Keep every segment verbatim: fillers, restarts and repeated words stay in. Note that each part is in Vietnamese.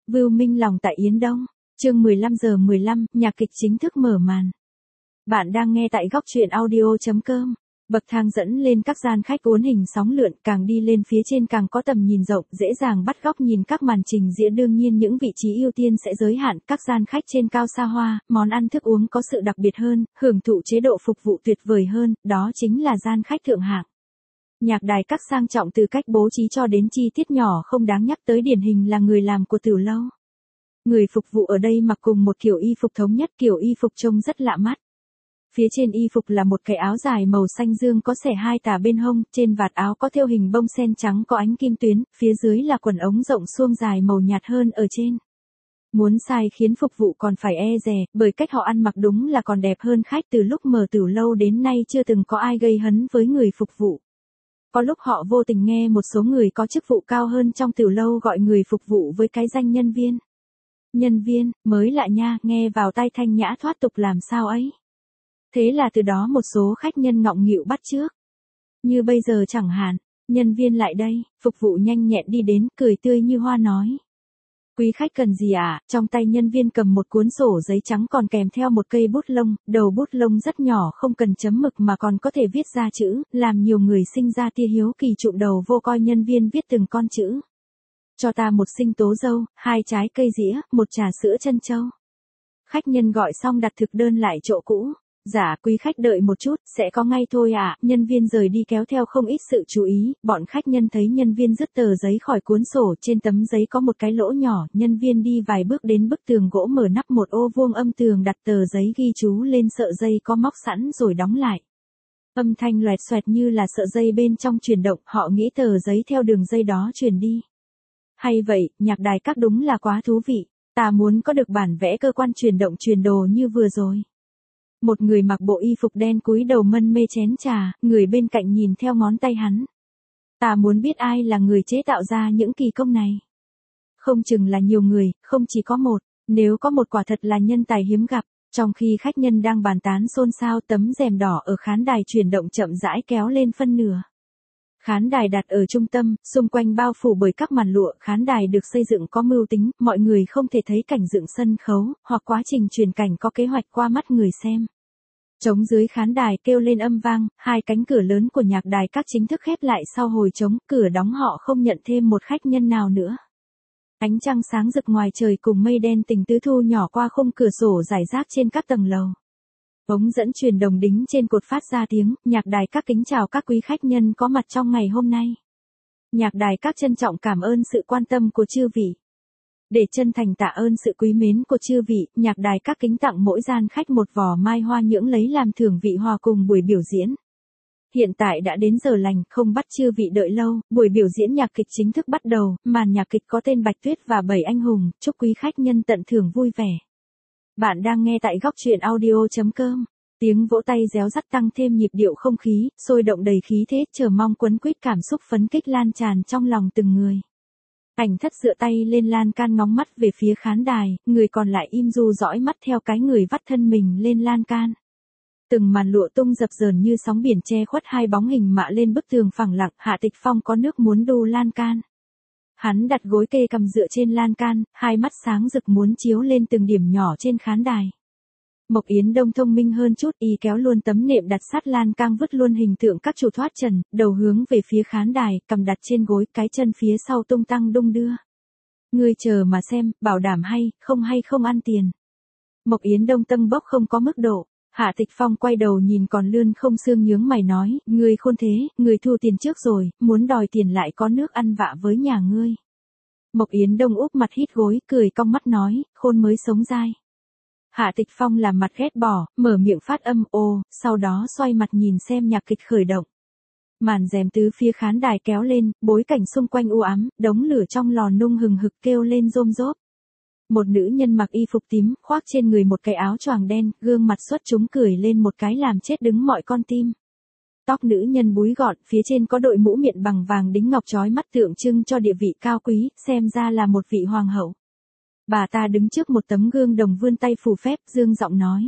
Vưu Minh lòng tại Yến Đông, chương mười lăm giờ mười lăm, nhạc kịch chính thức mở màn. Bạn đang nghe tại góc truyện audio chấm com. Bậc thang dẫn lên các gian khách uốn hình sóng lượn, càng đi lên phía trên càng có tầm nhìn rộng, dễ dàng bắt góc nhìn các màn trình diễn. Đương nhiên những vị trí ưu tiên sẽ giới hạn, các gian khách trên cao xa hoa, món ăn thức uống có sự đặc biệt hơn, hưởng thụ chế độ phục vụ tuyệt vời hơn, đó chính là gian khách thượng hạng. Nhạc đài các sang trọng từ cách bố trí cho đến chi tiết nhỏ không đáng nhắc tới, điển hình là người làm của tiểu lâu. Người phục vụ ở đây mặc cùng một kiểu y phục thống nhất, kiểu y phục trông rất lạ mắt. Phía trên y phục là một cái áo dài màu xanh dương có xẻ hai tà bên hông, trên vạt áo có thêu hình bông sen trắng có ánh kim tuyến, phía dưới là quần ống rộng suông dài màu nhạt hơn ở trên. Muốn sai khiến phục vụ còn phải e dè, bởi cách họ ăn mặc đúng là còn đẹp hơn khách. Từ lúc mở tiểu lâu đến nay chưa từng có ai gây hấn với người phục vụ. Có lúc họ vô tình nghe một số người có chức vụ cao hơn trong tiểu lâu gọi người phục vụ với cái danh nhân viên. Nhân viên, mới lạ nha, nghe vào tai thanh nhã thoát tục làm sao ấy. Thế là từ đó một số khách nhân ngọng nghịu bắt chước. Như bây giờ chẳng hạn, nhân viên lại đây, phục vụ nhanh nhẹn đi đến, cười tươi như hoa nói. Quý khách cần gì ạ? À? Trong tay nhân viên cầm một cuốn sổ giấy trắng còn kèm theo một cây bút lông, đầu bút lông rất nhỏ không cần chấm mực mà còn có thể viết ra chữ, làm nhiều người sinh ra tia hiếu kỳ trụm đầu vô coi nhân viên viết từng con chữ. Cho ta một sinh tố dâu, hai trái cây dĩa, một trà sữa trân châu. Khách nhân gọi xong đặt thực đơn lại chỗ cũ. Dạ, quý khách đợi một chút, sẽ có ngay thôi ạ. À. Nhân viên rời đi kéo theo không ít sự chú ý, bọn khách nhân thấy nhân viên dứt tờ giấy khỏi cuốn sổ, trên tấm giấy có một cái lỗ nhỏ, nhân viên đi vài bước đến bức tường gỗ mở nắp một ô vuông âm tường, đặt tờ giấy ghi chú lên sợi dây có móc sẵn rồi đóng lại. Âm thanh loẹt xoẹt như là sợi dây bên trong chuyển động, họ nghĩ tờ giấy theo đường dây đó truyền đi. Hay vậy, nhạc đài các đúng là quá thú vị, ta muốn có được bản vẽ cơ quan truyền động truyền đồ như vừa rồi. Một người mặc bộ y phục đen cúi đầu mân mê chén trà, người bên cạnh nhìn theo ngón tay hắn. Ta muốn biết ai là người chế tạo ra những kỳ công này. Không chừng là nhiều người, không chỉ có một, nếu có một quả thật là nhân tài hiếm gặp. Trong khi khách nhân đang bàn tán xôn xao, tấm rèm đỏ ở khán đài chuyển động chậm rãi kéo lên phân nửa. Khán đài đặt ở trung tâm, xung quanh bao phủ bởi các màn lụa, khán đài được xây dựng có mưu tính, mọi người không thể thấy cảnh dựng sân khấu, hoặc quá trình truyền cảnh có kế hoạch qua mắt người xem. Trống dưới khán đài kêu lên âm vang, hai cánh cửa lớn của nhạc đài các chính thức khép lại sau hồi trống, cửa đóng họ không nhận thêm một khách nhân nào nữa. Ánh trăng sáng rực ngoài trời cùng mây đen tình tứ thu nhỏ qua khung cửa sổ rải rác trên các tầng lầu. Ống dẫn truyền đồng đính trên cột phát ra tiếng, nhạc đài các kính chào các quý khách nhân có mặt trong ngày hôm nay. Nhạc đài các trân trọng cảm ơn sự quan tâm của chư vị. Để chân thành tạ ơn sự quý mến của chư vị, nhạc đài các kính tặng mỗi gian khách một vò mai hoa nhưỡng lấy làm thưởng vị hòa cùng buổi biểu diễn. Hiện tại đã đến giờ lành, không bắt chư vị đợi lâu, buổi biểu diễn nhạc kịch chính thức bắt đầu, màn nhạc kịch có tên Bạch Tuyết và Bảy Anh Hùng, chúc quý khách nhân tận thưởng vui vẻ. Bạn đang nghe tại góc truyện audio chấm com. Tiếng vỗ tay réo rắt tăng thêm nhịp điệu không khí, sôi động đầy khí thế, chờ mong quấn quýt cảm xúc phấn kích lan tràn trong lòng từng người. Ảnh thất dựa tay lên lan can ngóng mắt về phía khán đài, người còn lại im du dõi mắt theo cái người vắt thân mình lên lan can. Từng màn lụa tung dập dờn như sóng biển che khuất hai bóng hình mạ lên bức tường phẳng lặng. Hạ Tịch Phong có nước muốn đu lan can. Hắn đặt gối kê cằm dựa trên lan can, hai mắt sáng rực muốn chiếu lên từng điểm nhỏ trên khán đài. Mộc Yến Đông thông minh hơn chút, y kéo luôn tấm nệm đặt sát lan can, vứt luôn hình tượng các chủ thoát trần, đầu hướng về phía khán đài, cầm đặt trên gối, cái chân phía sau tung tăng đung đưa. Ngươi chờ mà xem, bảo đảm hay, không hay không ăn tiền. Mộc Yến Đông tâng bốc không có mức độ. Hạ Tịch Phong quay đầu nhìn còn lươn không xương nhướng mày nói, ngươi khôn thế, ngươi thu tiền trước rồi, muốn đòi tiền lại có nước ăn vạ với nhà ngươi. Mộc Yến Đông úp mặt hít gối, cười cong mắt nói, khôn mới sống dai. Hạ Tịch Phong làm mặt ghét bỏ, mở miệng phát âm ô, sau đó xoay mặt nhìn xem nhạc kịch khởi động. Màn rèm tứ phía khán đài kéo lên, bối cảnh xung quanh u ám, đống lửa trong lò nung hừng hực kêu lên rôm rốp. Một nữ nhân mặc y phục tím, khoác trên người một cái áo choàng đen, gương mặt xuất chúng cười lên một cái làm chết đứng mọi con tim. Tóc nữ nhân búi gọn, phía trên có đội mũ miệng bằng vàng đính ngọc chói mắt tượng trưng cho địa vị cao quý, xem ra là một vị hoàng hậu. Bà ta đứng trước một tấm gương đồng vươn tay phù phép, dương giọng nói.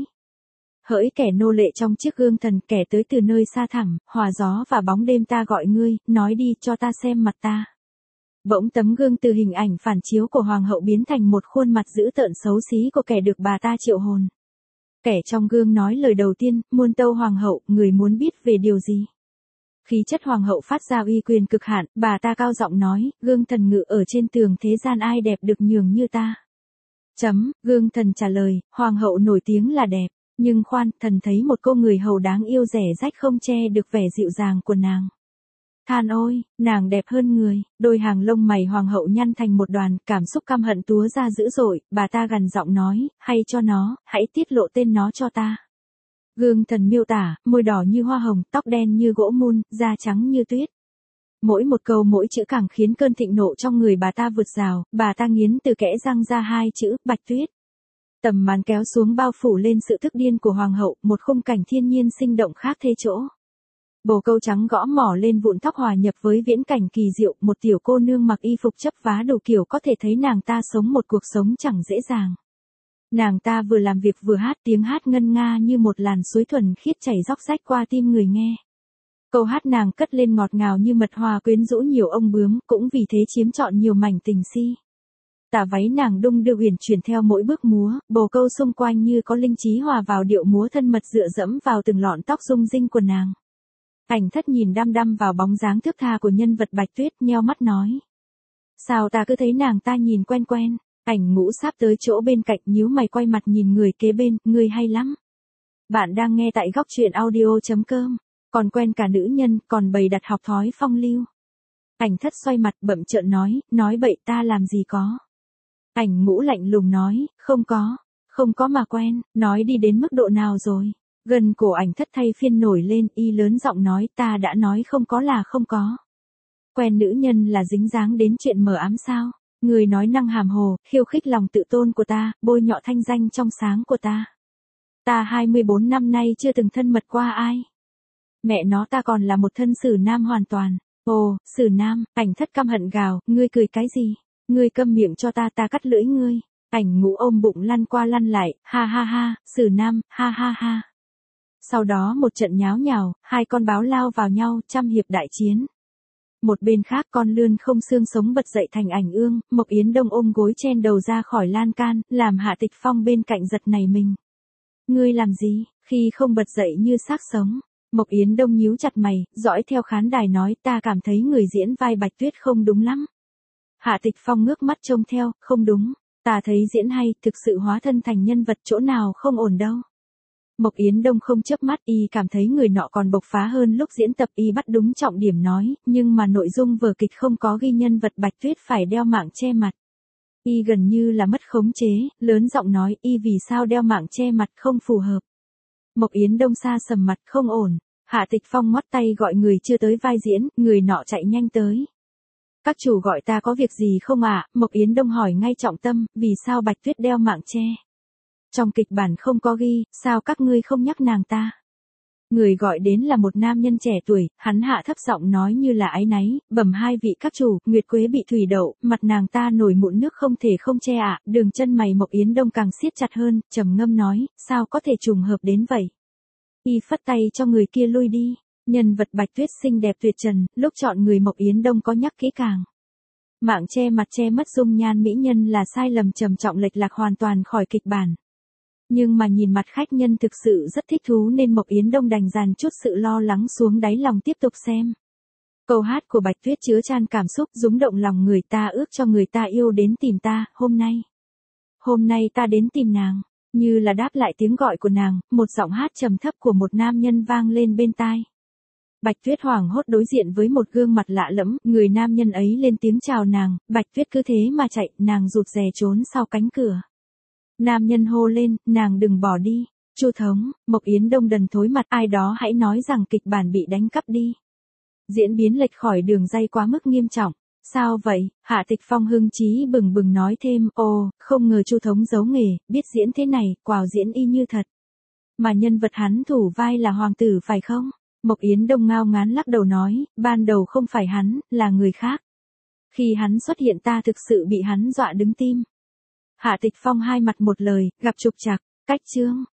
Hỡi kẻ nô lệ trong chiếc gương thần, kẻ tới từ nơi xa thẳm, hòa gió và bóng đêm, ta gọi ngươi, nói đi cho ta xem mặt ta. Bỗng tấm gương từ hình ảnh phản chiếu của hoàng hậu biến thành một khuôn mặt dữ tợn xấu xí của kẻ được bà ta triệu hồn. Kẻ trong gương nói lời đầu tiên, muôn tâu hoàng hậu, người muốn biết về điều gì? Khí chất hoàng hậu phát ra uy quyền cực hạn, bà ta cao giọng nói, gương thần ngự ở trên tường thế gian ai đẹp được nhường như ta. Chấm, gương thần trả lời, hoàng hậu nổi tiếng là đẹp, nhưng khoan, thần thấy một cô người hầu đáng yêu rẻ rách không che được vẻ dịu dàng của nàng. Than ôi, nàng đẹp hơn người, đôi hàng lông mày hoàng hậu nhăn thành một đoàn, cảm xúc căm hận túa ra dữ dội, bà ta gằn giọng nói, hay cho nó, hãy tiết lộ tên nó cho ta. Gương thần miêu tả, môi đỏ như hoa hồng, tóc đen như gỗ mun, da trắng như tuyết. Mỗi một câu mỗi chữ càng khiến cơn thịnh nộ trong người bà ta vượt rào, bà ta nghiến từ kẽ răng ra hai chữ, Bạch Tuyết. Tầm màn kéo xuống bao phủ lên sự tức điên của hoàng hậu, một khung cảnh thiên nhiên sinh động khác thế chỗ. Bồ câu trắng gõ mỏ lên vụn tóc hòa nhập với viễn cảnh kỳ diệu, một tiểu cô nương mặc y phục chấp vá đủ kiểu có thể thấy nàng ta sống một cuộc sống chẳng dễ dàng. Nàng ta vừa làm việc vừa hát, tiếng hát ngân nga như một làn suối thuần khiết chảy róc rách qua tim người nghe. Câu hát nàng cất lên ngọt ngào như mật hoa quyến rũ nhiều ông bướm, cũng vì thế chiếm trọn nhiều mảnh tình si. Tà váy nàng đung đưa huyền chuyển theo mỗi bước múa, bồ câu xung quanh như có linh trí hòa vào điệu múa thân mật dựa dẫm vào từng lọn tóc rung rinh của nàng. Ảnh Thất nhìn đăm đăm vào bóng dáng thướt tha của nhân vật Bạch Tuyết, nheo mắt nói. Sao ta cứ thấy nàng ta nhìn quen quen? Ảnh Ngũ sáp tới chỗ bên cạnh nhíu mày quay mặt nhìn người kế bên, người hay lắm. Bạn đang nghe tại góc truyện audio chấm com, còn quen cả nữ nhân, còn bày đặt học thói phong lưu. Ảnh Thất xoay mặt bậm trợn nói, nói bậy ta làm gì có. Ảnh Ngũ lạnh lùng nói, không có, không có mà quen, nói đi đến mức độ nào rồi. Gần cổ Ảnh Thất thay phiên nổi lên, y lớn giọng nói, ta đã nói không có là không có. Quen nữ nhân là dính dáng đến chuyện mờ ám sao? Người nói năng hàm hồ, khiêu khích lòng tự tôn của ta, bôi nhọ thanh danh trong sáng của ta. Ta hai mươi bốn năm nay chưa từng thân mật qua ai. Mẹ nó ta còn là một thân sử nam hoàn toàn. Ồ, sử nam, Ảnh Thất căm hận gào, ngươi cười cái gì? Ngươi câm miệng cho ta, ta cắt lưỡi ngươi. Ảnh Ngũ ôm bụng lăn qua lăn lại, ha ha ha, sử nam, ha ha ha. Sau đó một trận nháo nhào, hai con báo lao vào nhau, trăm hiệp đại chiến. Một bên khác con lươn không xương sống bật dậy thành ảnh ương, Mộc Yến Đông ôm gối chen đầu ra khỏi lan can, làm Hạ Tịch Phong bên cạnh giật nảy mình. Ngươi làm gì, khi không bật dậy như xác sống. Mộc Yến Đông nhíu chặt mày, dõi theo khán đài nói, ta cảm thấy người diễn vai Bạch Tuyết không đúng lắm. Hạ Tịch Phong ngước mắt trông theo, không đúng, ta thấy diễn hay, thực sự hóa thân thành nhân vật chỗ nào không ổn đâu. Mộc Yến Đông không chớp mắt, y cảm thấy người nọ còn bộc phá hơn lúc diễn tập, y bắt đúng trọng điểm nói, nhưng mà nội dung vở kịch không có ghi nhân vật Bạch Tuyết phải đeo mạng che mặt. Y gần như là mất khống chế, lớn giọng nói, y vì sao đeo mạng che mặt không phù hợp. Mộc Yến Đông xa sầm mặt, không ổn. Hạ Tịch Phong ngoắt tay gọi người chưa tới vai diễn, người nọ chạy nhanh tới. Các chủ gọi ta có việc gì không ạ? À? Mộc Yến Đông hỏi ngay trọng tâm, vì sao Bạch Tuyết đeo mạng che? Trong kịch bản không có ghi, sao các ngươi không nhắc nàng ta? Người gọi đến là một nam nhân trẻ tuổi, hắn hạ thấp giọng nói như là áy náy, bẩm hai vị các chủ, Nguyệt Quế bị thủy đậu, mặt nàng ta nổi mụn nước không thể không che ạ. À. Đường chân mày Mộc Yến Đông càng siết chặt hơn, trầm ngâm nói, sao có thể trùng hợp đến vậy? Y phất tay cho người kia lui đi. Nhân vật Bạch Tuyết xinh đẹp tuyệt trần, lúc chọn người Mộc Yến Đông có nhắc kỹ càng. Mạng che mặt che mất dung nhan mỹ nhân là sai lầm trầm trọng lệch lạc hoàn toàn khỏi kịch bản. Nhưng mà nhìn mặt khách nhân thực sự rất thích thú nên Mộc Yến Đông đành dàn chút sự lo lắng xuống đáy lòng tiếp tục xem. Câu hát của Bạch Tuyết chứa chan cảm xúc rúng động lòng người ta, ước cho người ta yêu đến tìm ta, hôm nay. Hôm nay ta đến tìm nàng. Như là đáp lại tiếng gọi của nàng, một giọng hát trầm thấp của một nam nhân vang lên bên tai. Bạch Tuyết hoảng hốt đối diện với một gương mặt lạ lẫm, người nam nhân ấy lên tiếng chào nàng, Bạch Tuyết cứ thế mà chạy, nàng rụt rè trốn sau cánh cửa. Nam nhân hô lên, nàng đừng bỏ đi. Chu thống, Mộc Yến Đông đần thối mặt, ai đó hãy nói rằng kịch bản bị đánh cắp đi. Diễn biến lệch khỏi đường ray quá mức nghiêm trọng. Sao vậy? Hạ Tịch Phong hưng chí bừng bừng nói thêm, ồ, không ngờ Chu thống giấu nghề, biết diễn thế này, quào diễn y như thật. Mà nhân vật hắn thủ vai là hoàng tử phải không? Mộc Yến Đông ngao ngán lắc đầu nói, ban đầu không phải hắn, là người khác. Khi hắn xuất hiện ta thực sự bị hắn dọa đứng tim. Hạ Tịch Phong hai mặt một lời, gặp trục trặc, cách chương.